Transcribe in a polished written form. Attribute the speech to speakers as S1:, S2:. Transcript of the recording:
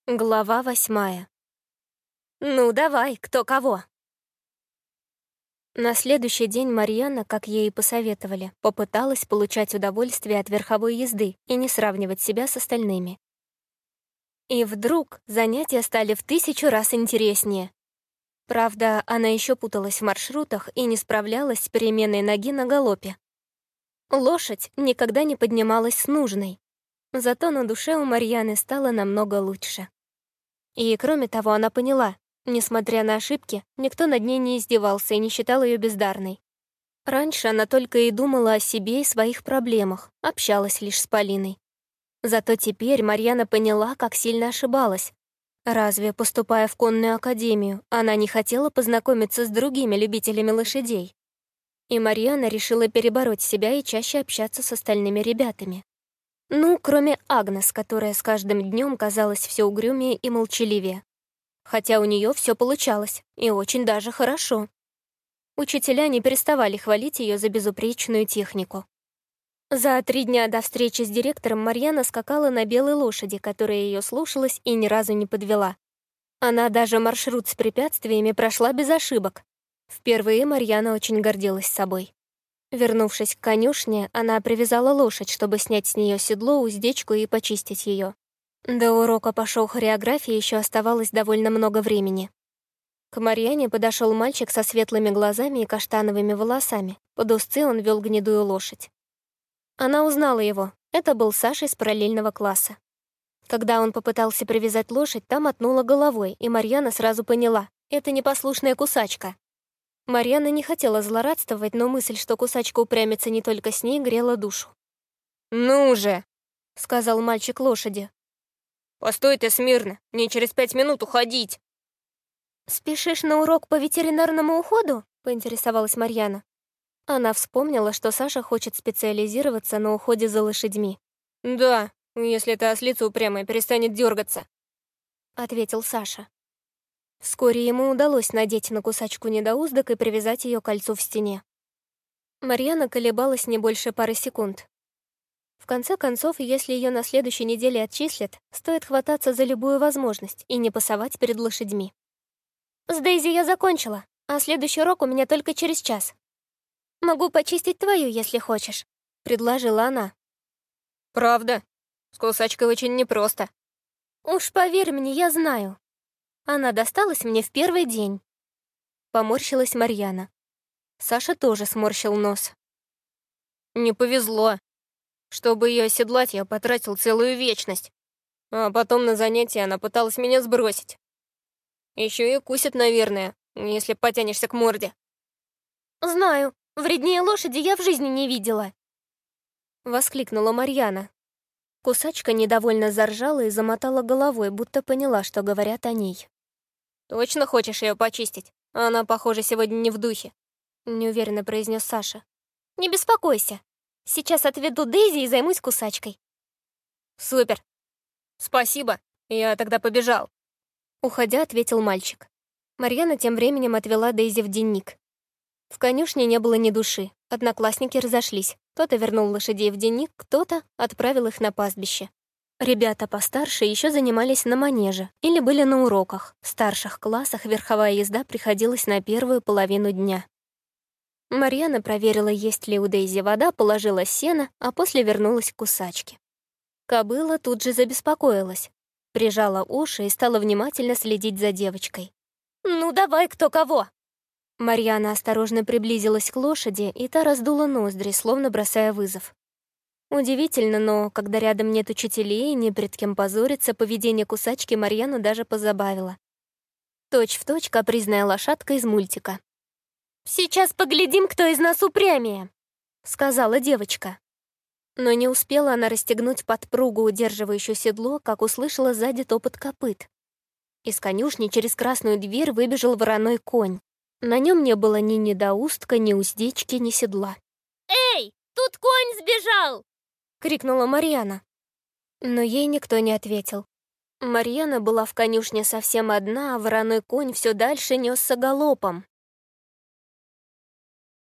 S1: Глава 8. «Ну, давай, кто кого?» На следующий день Марьяна, как ей и посоветовали, попыталась получать удовольствие от верховой езды и не сравнивать себя с остальными. И вдруг занятия стали в 1000 раз интереснее. Правда, она еще путалась в маршрутах и не справлялась с переменой ноги на галопе. Лошадь никогда не поднималась с нужной, зато на душе у Марьяны стало намного лучше. И, кроме того, она поняла, несмотря на ошибки, никто над ней не издевался и не считал ее бездарной. Раньше она только и думала о себе и своих проблемах, общалась лишь с Полиной. Зато теперь Марьяна поняла, как сильно ошибалась. Разве, поступая в конную академию, она не хотела познакомиться с другими любителями лошадей? И Марьяна решила перебороть себя и чаще общаться с остальными ребятами. Ну, кроме Агнес, которая с каждым днем казалась все угрюмее и молчаливее. Хотя у нее все получалось, и очень даже хорошо. Учителя не переставали хвалить ее за безупречную технику. За 3 дня до встречи с директором Марьяна скакала на белой лошади, которая ее слушалась и ни разу не подвела. Она даже маршрут с препятствиями прошла без ошибок. Впервые Марьяна очень гордилась собой. Вернувшись к конюшне, она привязала лошадь, чтобы снять с нее седло, уздечку и почистить ее. До урока по шоу-хореографии еще оставалось довольно много времени. К Марьяне подошел мальчик со светлыми глазами и каштановыми волосами. Под узцы он вел гнедую лошадь. Она узнала его. Это был Саша из параллельного класса. Когда он попытался привязать лошадь, та мотнула головой, и Марьяна сразу поняла — это непослушная кусачка. Марьяна не хотела злорадствовать, но мысль, что кусачка упрямится не только с ней, грела душу.
S2: «Ну же!»
S1: — сказал мальчик лошади.
S2: «Постой ты смирно, мне через 5 минут уходить!»
S1: «Спешишь на урок по ветеринарному уходу?» — поинтересовалась Марьяна. Она вспомнила, что Саша хочет специализироваться на уходе за лошадьми.
S2: «Да, если эта ослица упрямая перестанет дергаться»,
S1: — ответил Саша. Вскоре ему удалось надеть на кусачку недоуздок и привязать ее к кольцу в стене. Марьяна колебалась не больше пары секунд. В конце концов, если ее на следующей неделе отчислят, стоит хвататься за любую возможность и не пасовать перед лошадьми. «С Дейзи я закончила, а следующий урок у меня только через час. Могу почистить твою, если хочешь», — предложила она.
S2: «Правда? С кусачкой очень непросто».
S1: «Уж поверь мне, я знаю. Она досталась мне в первый день». Поморщилась Марьяна. Саша тоже сморщил нос.
S2: «Не повезло. Чтобы ее оседлать, я потратил целую вечность. А потом на занятии она пыталась меня сбросить. Еще и укусит, наверное, если потянешься к морде».
S1: «Знаю, вреднее лошади я в жизни не видела», — воскликнула Марьяна. Кусачка недовольно заржала и замотала головой, будто поняла, что говорят о ней.
S2: «Точно хочешь ее почистить? Она, похоже, сегодня не в духе»,
S1: — неуверенно произнес Саша. «Не беспокойся. Сейчас отведу Дейзи и займусь кусачкой».
S2: «Супер. Спасибо. Я тогда побежал».
S1: Уходя, ответил мальчик. Марьяна тем временем отвела Дейзи в денник. В конюшне не было ни души. Одноклассники разошлись. Кто-то вернул лошадей в денник, кто-то отправил их на пастбище. Ребята постарше еще занимались на манеже или были на уроках. В старших классах верховая езда приходилась на первую половину дня. Марьяна проверила, есть ли у Дейзи вода, положила сено, а после вернулась к кусачке. Кобыла тут же забеспокоилась, прижала уши и стала внимательно следить за девочкой. «Ну давай, кто кого!» Марьяна осторожно приблизилась к лошади, и та раздула ноздри, словно бросая вызов. Удивительно, но когда рядом нет учителей и не пред кем позориться, поведение кусачки Марьяну даже позабавило. Точь-в-точь капризная лошадка из мультика. «Сейчас поглядим, кто из нас упрямее», — сказала девочка. Но не успела она расстегнуть подпругу, удерживающую седло, как услышала сзади топот копыт. Из конюшни через красную дверь выбежал вороной конь. На нем не было ни недоустка, ни уздечки, ни седла.
S3: «Эй, тут конь сбежал!»
S1: — крикнула Марьяна. Но ей никто не ответил. Марьяна была в конюшне совсем одна, а вороной конь все дальше несся галопом.